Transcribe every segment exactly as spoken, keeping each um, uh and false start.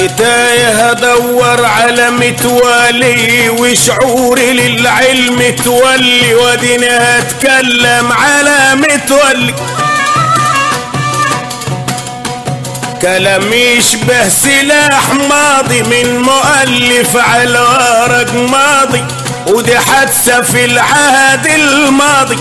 تايه ادور على متولي وشعوري للعلم تولي وديني هتكلم على متولي. كلام يشبه سلاح ماضي من مؤلف على ورق ماضي ودي حادثة في العهد الماضي.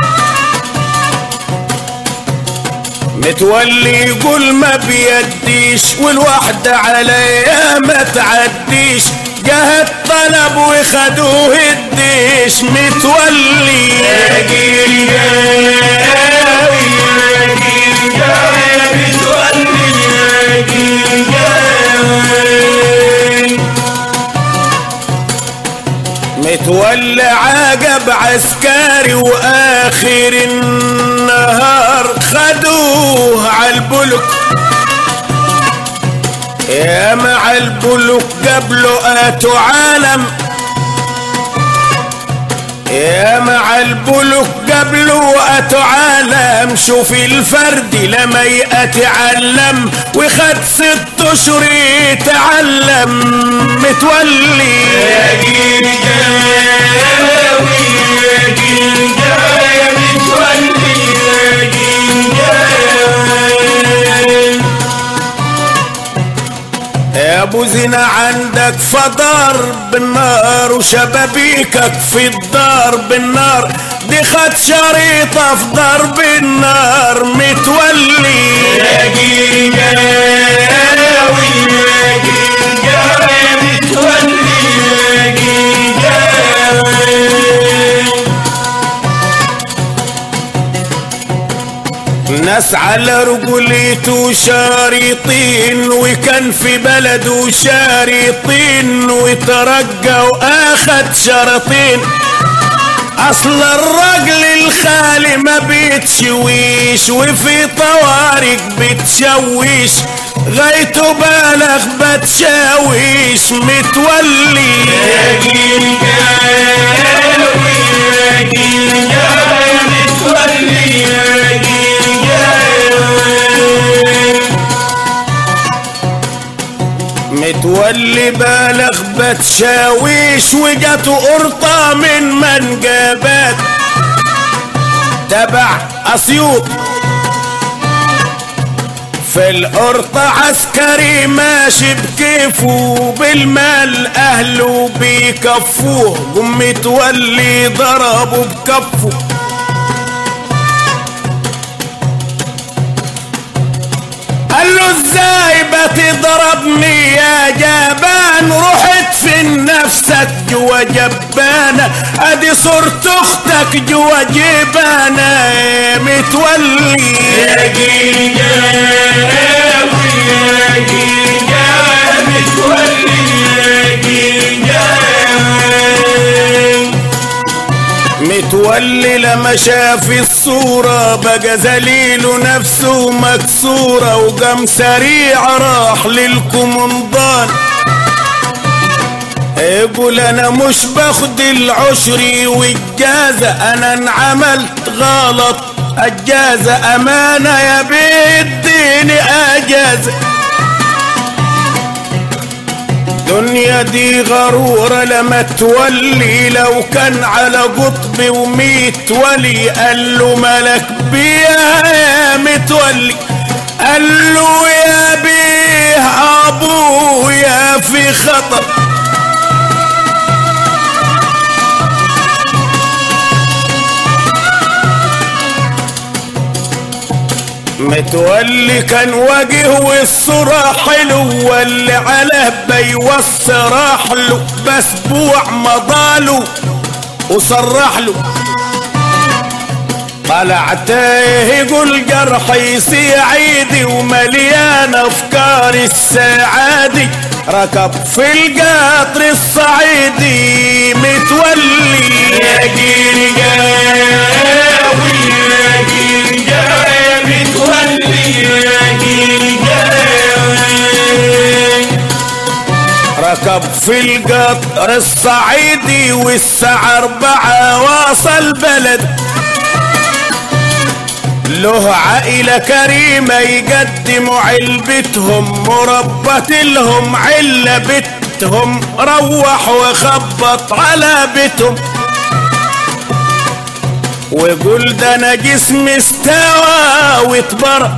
متولي يقول ما بيديش والوحدة عليا ما تعديش جه الطلب وخدوه الديش. متولي يا جيل جاوي يا جيل جاوي يا متولي يا جيل جاوي. متولي عجب عسكري واخر النهار خدوه عالبلوك. يا مع البلوك قبله اتوا عالم يا مع البلوك قبله اتوا عالم. شوف الفرد لما يتعلم وخد ست اشهر يتعلم. متولي يا جيل جاوي يا جيل جاوي يا متولي يا جيل جاوي. يا ابو زنا عندك فدار بالنار وشبابيكك في الدار بالنار دي خد شريطة في ضرب النار. متولي يا جيل جاوي يا جيل جاوي يا متولي يا جيل جاوي. ناس على رجوليته شارطين وكان في بلده شارطين وترجى واخد شرطين. اصل الرجل الخالي ما بيتشويش وفي طوارق بتشويش غايته بالغ بتشاويش. متولي يا جيل جاوي يا جيل جاوي يا متولي يا جيل جاوي. متولي بالغ بتشاويش وجاته قرطة من منجبات تبع اسيوط. في القرطة عسكري ماشي بكيفه بالمال اهله بيكفوه قم متولي ضربه بكفه. قال له ازاي بتضربني يا جبان رحت في نفسك جوا جبانة ادي صورت اختك جوا جبانة. متولي يا جيل جاوي يا جيل جاوي يا متولي يا جيل جاوي. متولي لما شاف الصورة بقى ذليله نفسه مكسورة وقام سريع راح للكومندان. يقول انا مش باخد العشري والجازة انا انعملت غلط الجازة امانة يا بيديني اجازة. الدنيا دي غرورة لما تولي لو كان على قطب وميت ولي. قال له ملك بيها يا متولي قال له يا بيه ابويا في خطر. متولي كان وجه والصورة حلو واللي على بيوص راح له بسبوع مضاله وصرح له. طلع تايه يقول جرحي سعيدي ومليان افكار السعادي ركب في القطر الصعيدي. متولي يا جيل جاوي يا جيل جاوي يا متولي يا جيل جاوي. ركب في القطر الصعيدي والساعة أربعة واصل بلد له عائلة كريمة يقدموا علبتهم مربت لهم علة بتهم روح وخبط على بيتهم وقول ده انا جسمي استوى واتبرى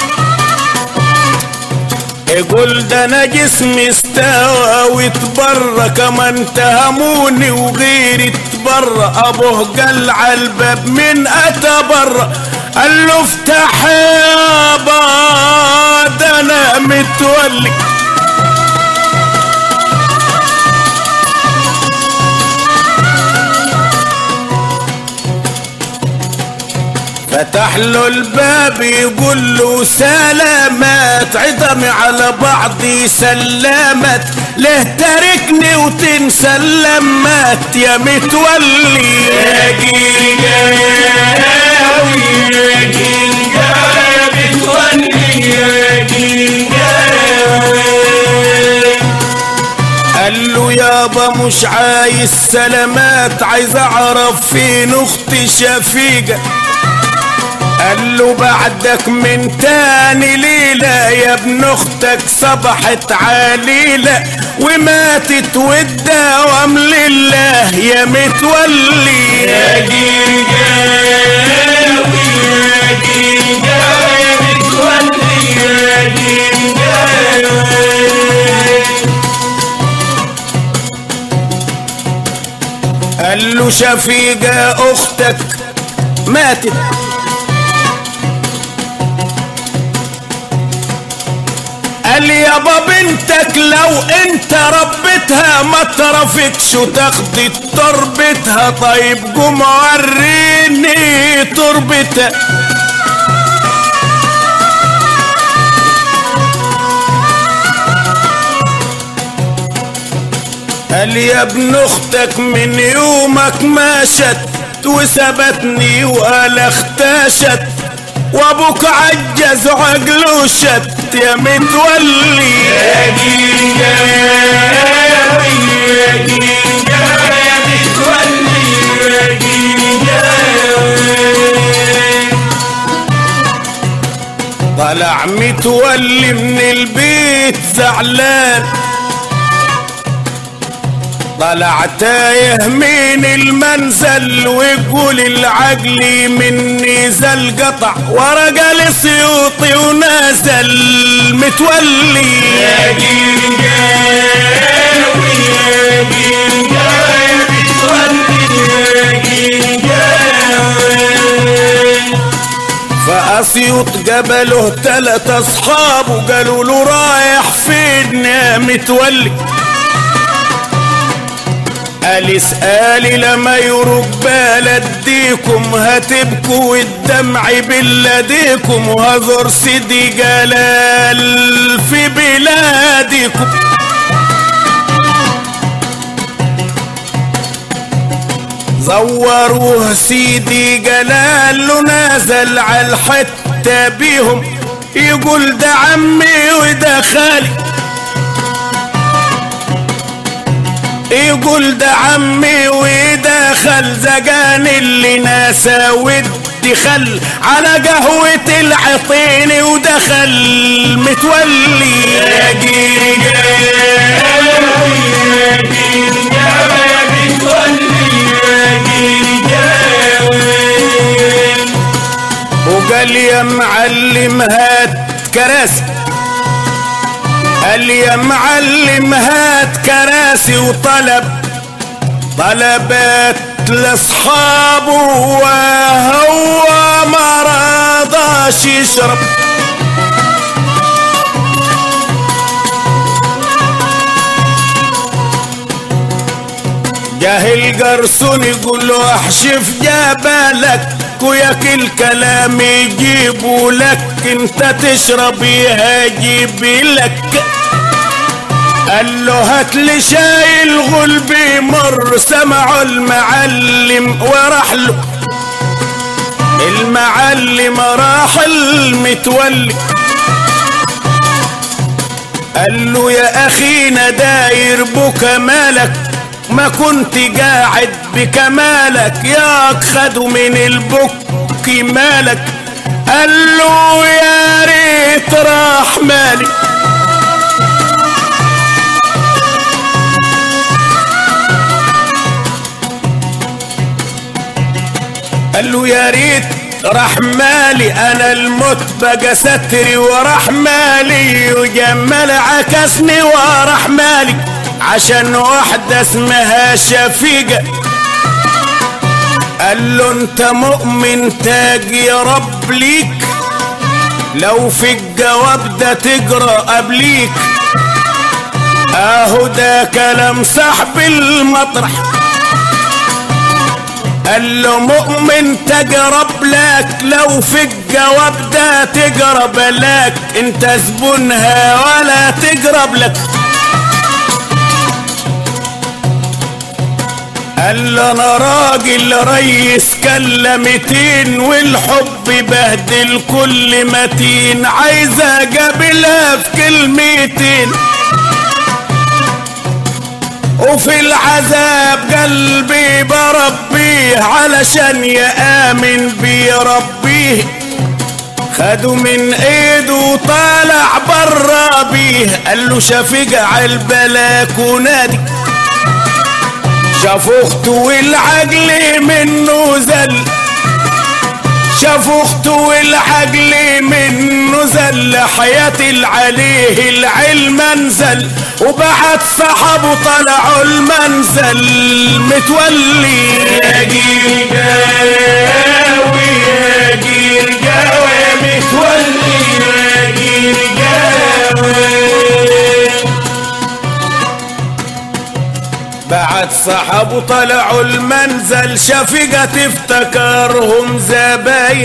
يقول ده انا جسمي استوى واتبرى كمان تهموني وغيري اتبرى ابوه قال عالباب من اتى برا قال له افتح يابا ده انا متولي فتح له الباب يقول له سلامات عظمي على بعضي سلامات ليه تاركني وتنسى اللمات يا متولي يا جنجاوي يا جنجاوي يا متولي يا جنجاوي قال له يابا مش عايز سلامات عايز اعرف فين اختي شفيقة قال له بعدك من تاني ليلة يا ابن اختك صبحت عليلة وماتت والدوام لله يا متولي يا جنجاوي يا جنجاوي يا متولي يا جنجاوي قال له شفيقة اختك ماتت قال يابا بنتك لو انت ربتها ما ترفتش وتاخدي تربتها طيب قوم وريني تربتها قال يا ابن اختك من يومك ماشت وسبتني وقال اختشت وابوك عجز وعقله شت يا متولي يا جنجاوي يا جنجاوي يا متولي يا جنجاوي طلع متولي من البيت زعلان طلع تايه من المنزل ويقول العقل مني زل قطع ورقل سيوطي ونازل متولي يا جنجاوي يا جنجاوي يا متولي يا جنجاوي فأسيوط قبله تلات اصحاب وقالوا له رايح فين يا متولي قال اسألي لما يروق بلديكم هتبكوا والدمع بلاديكم وهزر سيدي جلال في بلادكم زوروه سيدي جلال له نازل على الحتة بيهم يقول ده عمي وده خالي يقول ده عمي وده خل زقان اللي ناسا ودي خل على قهوة العطين ودخل متولي يا جنجاوي يا جنجاوي يا متولي يا جنجاوي وقال يا معلم هات كراسي قال يا معلم هات كراسي وطلب طلبات لاصحابه وهو ما رضاش يشرب جاه الجرسون يقول له احشف جبلك وياك الكلام يجيبوا لك انت تشرب يهجيب لك قال له هات لي شاي الغلب مر سمعوا المعلم وراح له المعلم راح المتولي قال له يا اخينا داير بكمالك ما كنت قاعد بكمالك ياك خدوا من البك مالك قال له يا ريت راح مالي، قال له يا ريت راح مالي، انا الموت بقى ستري وراح مالي، وجمال عكسني وراح مالي عشان واحدة اسمها شفيقة. قال له انت مؤمن تاج يا رب ليك، لو في الجواب ده تجرى قبليك. اهو ده كلام صاحب المطرح. قال له مؤمن تجرب لك، لو في الجواب ده تجرب لك، انت زبونها ولا تجرب لك. قال له انا راجل ريس كلمتين، والحب بهدل كل متين، عايز اجابلها في كلمتين، وفي العذاب قلبي بربيه علشان يآمن بيربيه. خدوا من ايده وطالع برا بيه، قال له شفيقة عالبلكونة دي، شاف اخته والعجل منه زل، شاف اخته والعجل منه زل، حياة عليه العلم انزل، وبعد صحابه طلعوا المنزل متولي. يا جيل جاوي يا جيل جاوي متولي، يا جيل جاوي. بعد صحابه طلعوا المنزل، شفيقة تفتكرهم زباين،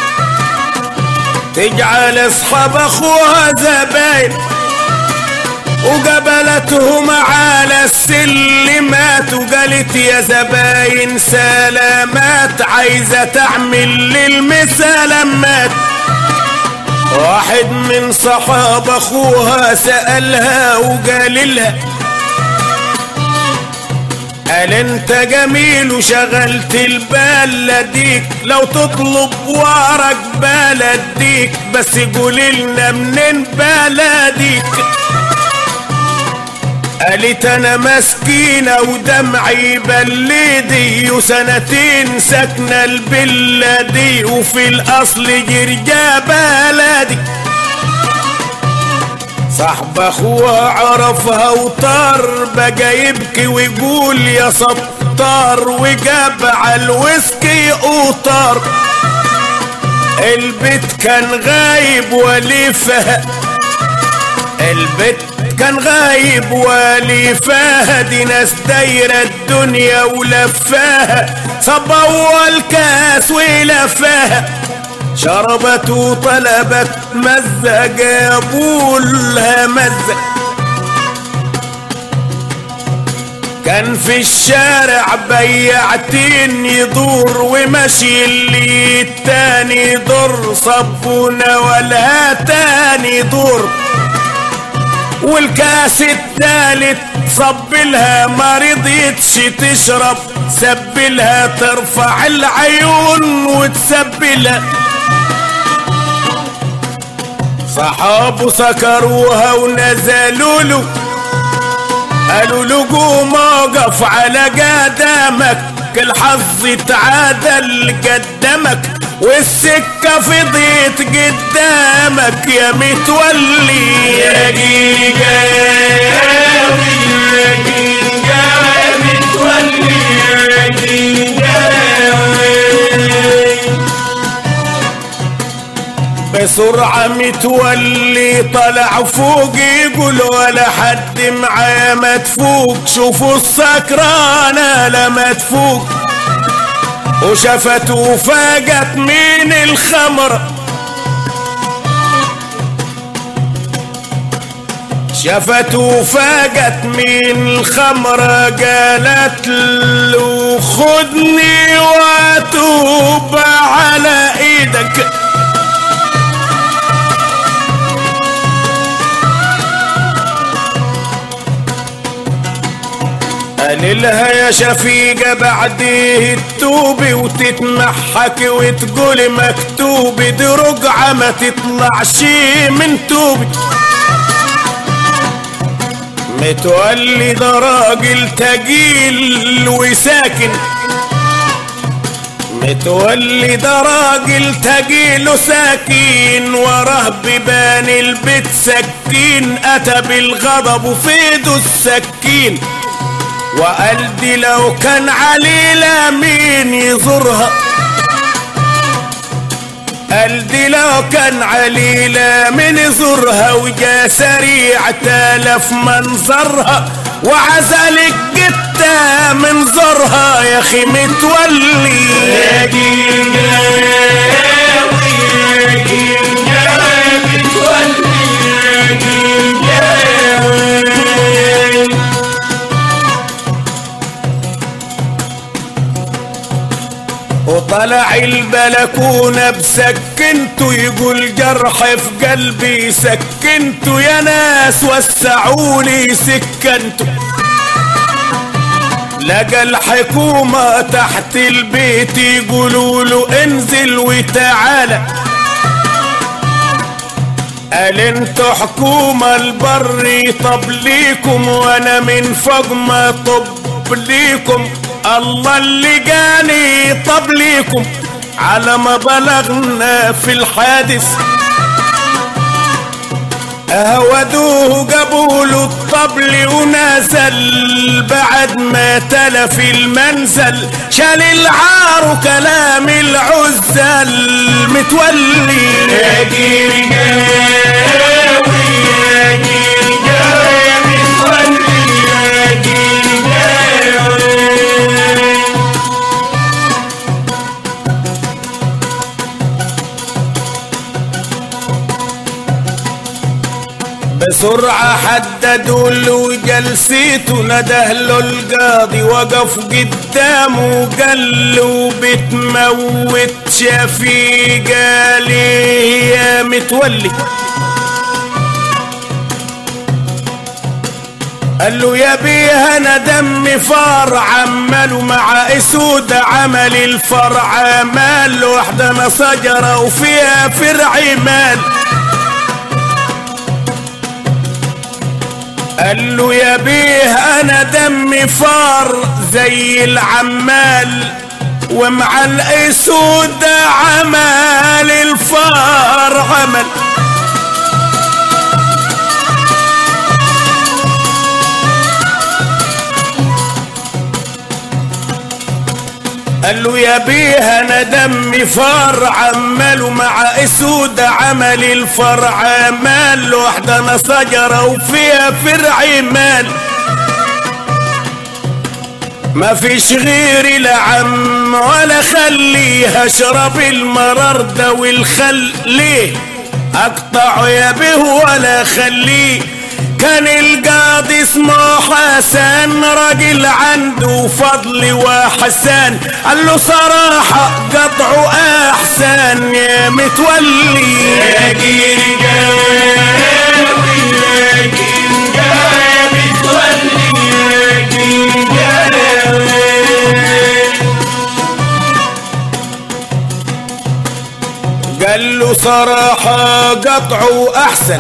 تجعل اصحاب اخوها زباين، وقبلتهم على السلمات، وقالت يا زباين سلامات، عايزة تعمل للمسلمات. واحد من صحاب اخوها سألها وقال لها، قال انت جميل وشغلت البال لديك، لو تطلب ورق بلديك، بس قولي لنا منين بلديك. قالت انا مسكينة ودمعي بلدي، وسنتين ساكنة البلة دي، وفي الاصل جرجا بلدي. صاحب اخوها عرفها وطار، بقى يبكي ويقول يا سطار، وجاب على الويسكي وطار. البيت كان غايب ولفها، البيت كان غايب ولفها، دي ناس دايرة الدنيا ولفاها، صب اول كاس ولفاها، شربت وطلبت مزة، جابولها مزة. كان في الشارع بياعتين يدور، وماشي اللي التاني يدور، صبونا ولا تاني دور، والكاس التالت صبلها ما رضيتش تشرب، سبلها ترفع العيون وتسبلها. صحابه سكروها ونزلوا له، قالوا له قوم وقف على قدامك، الحظ تعادل قدامك، والسكة فضيت قدامك يا متولي. يا جيل جاوي يا جيل جاوي متولي، يا جيل جاوي. بسرعة متولي طلع فوق، يقول ولا حد معاه ما تفوق، شوفوا السكرانة لما تفوق، وشافته فاقت من الخمر، شافته فاقت من الخمرة، قالت له خدني واتوب على ايدك. قال لها يا شفيقة بعديه تتوبي وتتمحك وتقولي مكتوبي دي رقعة ما تطلعش من توبي. متولي ده راجل تقيل وساكن، متولي ده راجل تقيل وساكن، وراه بيبان البيت سكين، اتى بالغضب وفي ايده السكين، وقال دي لو كان عليلة مين يزورها، قال دي لو كان عليلة مين يزورها، وجا سريع تالف منظرها وعزلك جتا من زورها. يا اخي متولي يا جنجاوي يا جنجاوي متولي يا جنجاوي. وطلع البلكونة بسكنته يقول جرح في قلبي سكنته، يا ناس وسعولي سكنته. لقى الحكومة تحت البيت يقولوا له انزل وتعالى، قال انتوا حكومة البر طب ليكم وانا من فوق ما طب ليكم، الله اللي جاني طب ليكم. على ما بلغنا في الحادث اهودوه جابوله الطبل ونزل، بعد ما تلف المنزل شال العار وكلام العزل. متولي يا جنجاوي يا جنجاوي متولي يا جنجاوي. بسرعة حددوا له جلسيته، نده له القاضي وقف قدامه وقال له بتموت شفيقة ليه يا متولي، قال له يا بيه انا دمي فار عمله مع اسود عمل الفرع مال، وحدنا شجرة وفيها فرع مال. قال له يا بيه انا دمي فار زي العمال، ومع الاسود عمل الفار عمل. قال له يا بيه انا دمي فار عمله مع اسود عمل الفرع مال، وحدنا شجرة وفيها فرع مال. ما فيش غيري لا عم ولا خليه اشرب المرار ده والخل، ليه اقطعه يا بيه ولا خليه. كان القاضي اسمه حسن راجل عنده فضل وحسان، قال له صراحة قطعه احسن يا متولي يا جنجاوي يا جنجاوي متولي يا جنجاوي. قال له صراحة قطعه احسن،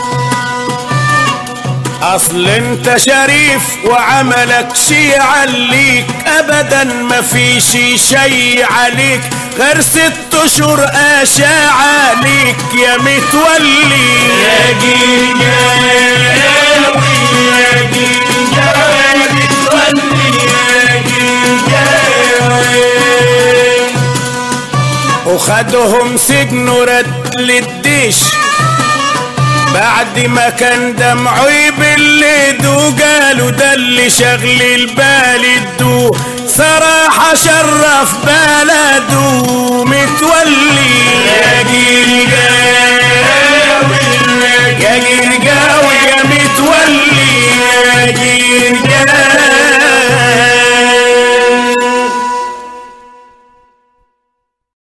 اصل انت شريف وعملك شي عليك، ابدا ما في شي شي عليك غير ست اشهر اشاع عليك يا متولي يا جنجاوي يا جنجاوي متولي يا جنجاوي. وخدهم سجن ورد للديش بعد ما كان دمعه يبلد، وقالوا ده اللي شغل البال الدو، صراحة شرف بلده